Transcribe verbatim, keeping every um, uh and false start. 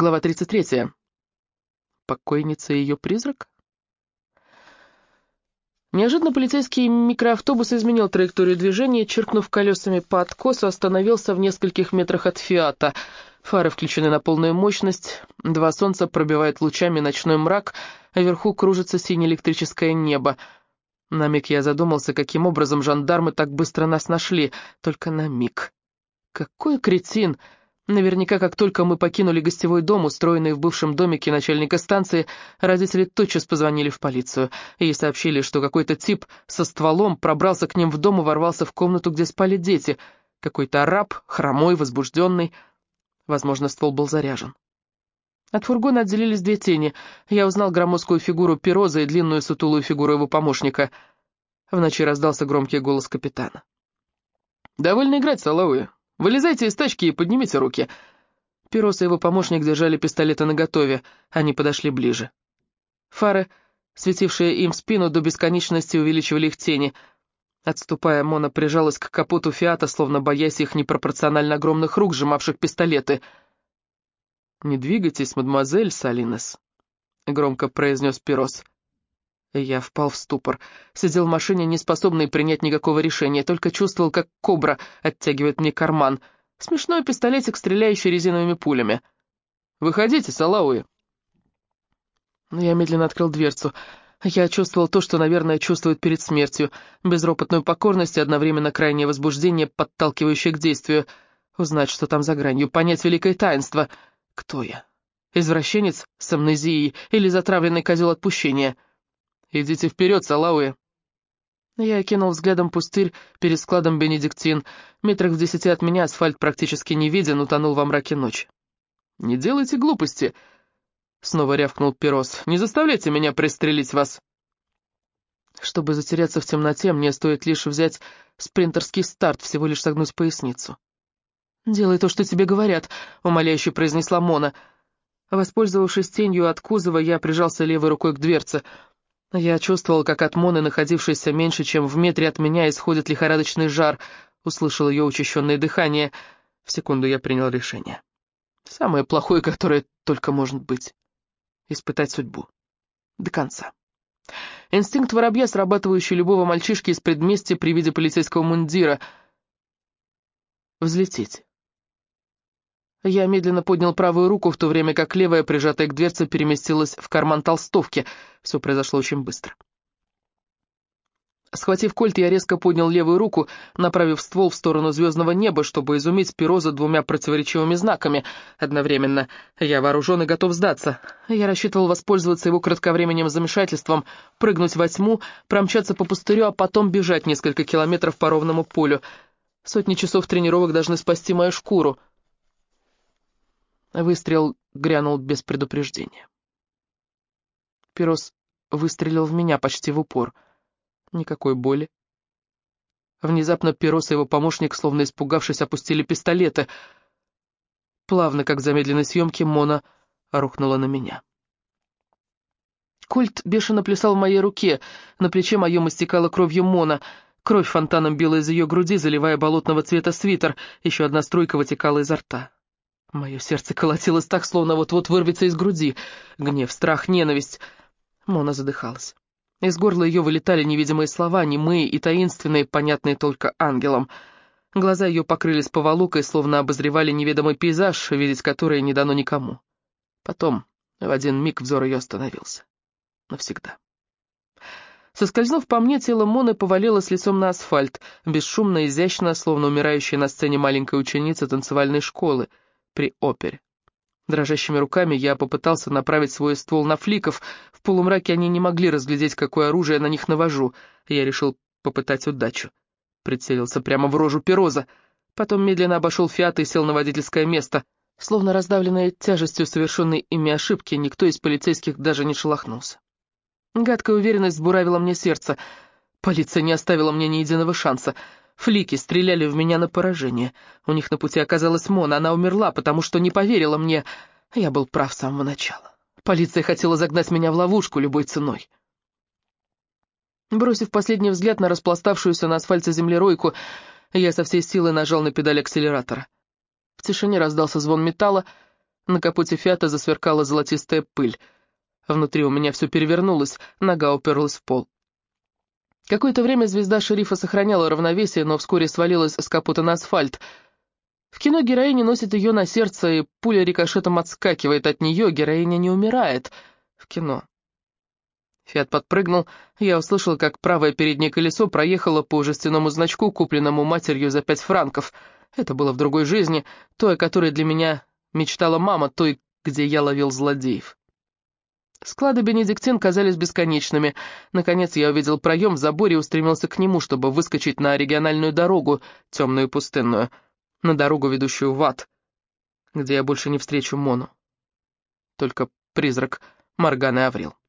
Глава тридцать третья. Покойница и ее призрак? Неожиданно полицейский микроавтобус изменил траекторию движения, черкнув колесами по откосу, остановился в нескольких метрах от «Фиата». Фары включены на полную мощность, два солнца пробивают лучами ночной мрак, а вверху кружится синее электрическое небо. На миг я задумался, каким образом жандармы так быстро нас нашли, только на миг. Какой кретин! Наверняка, как только мы покинули гостевой дом, устроенный в бывшем домике начальника станции, родители тотчас позвонили в полицию и сообщили, что какой-то тип со стволом пробрался к ним в дом и ворвался в комнату, где спали дети. Какой-то араб, хромой, возбужденный. Возможно, ствол был заряжен. От фургона отделились две тени. Я узнал громоздкую фигуру Пироза и длинную сутулую фигуру его помощника. В ночи раздался громкий голос капитана. «Довольно играть, Салауи. Вылезайте из тачки и поднимите руки». Пирос и его помощник держали пистолеты наготове. Они подошли ближе. Фары, светившие им в спину, до бесконечности увеличивали их тени. Отступая, Мона прижалась к капоту «Фиата», словно боясь их непропорционально огромных рук, сжимавших пистолеты. «Не двигайтесь, мадемуазель Салинес», — громко произнес Пирос. Я впал в ступор. Сидел в машине, не способный принять никакого решения, только чувствовал, как кобра оттягивает мне карман. Смешной пистолетик, стреляющий резиновыми пулями. «Выходите, Салауи». Я медленно открыл дверцу. Я чувствовал то, что, наверное, чувствует перед смертью. Безропотную покорность и одновременно крайнее возбуждение, подталкивающее к действию. Узнать, что там за гранью, понять великое таинство. Кто я? Извращенец с амнезией или затравленный козел отпущения? «Идите вперед, Салауи». Я окинул взглядом пустырь перед складом «Бенедиктин». Метрах в десяти от меня асфальт практически не виден, утонул во мраке ночи. «Не делайте глупости», — снова рявкнул Пирос. «Не заставляйте меня пристрелить вас». Чтобы затеряться в темноте, мне стоит лишь взять спринтерский старт, всего лишь согнуть поясницу. «Делай то, что тебе говорят», — умоляюще произнесла Мона. Воспользовавшись тенью от кузова, я прижался левой рукой к дверце. Я чувствовал, как от Моны, находившейся меньше, чем в метре от меня, исходит лихорадочный жар. Услышал ее учащенное дыхание. В секунду я принял решение. Самое плохое, которое только может быть. Испытать судьбу. До конца. Инстинкт воробья, срабатывающий любого мальчишки из предместья при виде полицейского мундира. Взлететь. Я медленно поднял правую руку, в то время как левая, прижатая к дверце, переместилась в карман толстовки. Все произошло очень быстро. Схватив кольт, я резко поднял левую руку, направив ствол в сторону звездного неба, чтобы изумить Пироза двумя противоречивыми знаками. Одновременно я вооружен и готов сдаться. Я рассчитывал воспользоваться его кратковременным замешательством, прыгнуть во тьму, промчаться по пустырю, а потом бежать несколько километров по ровному полю. Сотни часов тренировок должны спасти мою шкуру. Выстрел грянул без предупреждения. Пирос выстрелил в меня почти в упор. Никакой боли. Внезапно Пирос и его помощник, словно испугавшись, опустили пистолеты. Плавно, как в замедленной съемке, Мона рухнула на меня. Кольт бешено плясал в моей руке, на плече моем истекала кровью Мона. Кровь фонтаном била из ее груди, заливая болотного цвета свитер, еще одна струйка вытекала изо рта. Мое сердце колотилось так, словно вот-вот вырвется из груди. Гнев, страх, ненависть. Мона задыхалась. Из горла ее вылетали невидимые слова, немые и таинственные, понятные только ангелам. Глаза ее покрылись поволокой, словно обозревали неведомый пейзаж, видеть который не дано никому. Потом, в один миг, взор ее остановился. Навсегда. Соскользнув по мне, тело Моны повалилось лицом на асфальт, бесшумно и изящно, словно умирающая на сцене маленькая ученица танцевальной школы при опере. Дрожащими руками я попытался направить свой ствол на фликов. В полумраке они не могли разглядеть, какое оружие я на них навожу. Я решил попытать удачу. Прицелился прямо в рожу Пироза. Потом медленно обошел «Фиат» и сел на водительское место. Словно раздавленный тяжестью совершенной ими ошибки, никто из полицейских даже не шелохнулся. Гадкая уверенность сбуравила мне сердце. Полиция не оставила мне ни единого шанса. Флики стреляли в меня на поражение. У них на пути оказалась Мона. Она умерла, потому что не поверила мне. Я был прав с самого начала. Полиция хотела загнать меня в ловушку любой ценой. Бросив последний взгляд на распластавшуюся на асфальте землеройку, я со всей силы нажал на педаль акселератора. В тишине раздался звон металла. На капоте «Фиата» засверкала золотистая пыль. Внутри у меня все перевернулось, нога уперлась в пол. Какое-то время звезда шерифа сохраняла равновесие, но вскоре свалилась с капота на асфальт. В кино героиня носит ее на сердце, и пуля рикошетом отскакивает от нее, героиня не умирает. В кино. «Фиат» подпрыгнул, я услышал, как правое переднее колесо проехало по жестяному значку, купленному матерью за пять франков. Это было в другой жизни, той, о которой для меня мечтала мама, той, где я ловил злодеев. Склады «Бенедиктин» казались бесконечными. Наконец я увидел проем в заборе и устремился к нему, чтобы выскочить на региональную дорогу, темную и пустынную, на дорогу, ведущую в ад, где я больше не встречу Мону. Только призрак Морганы Аврил.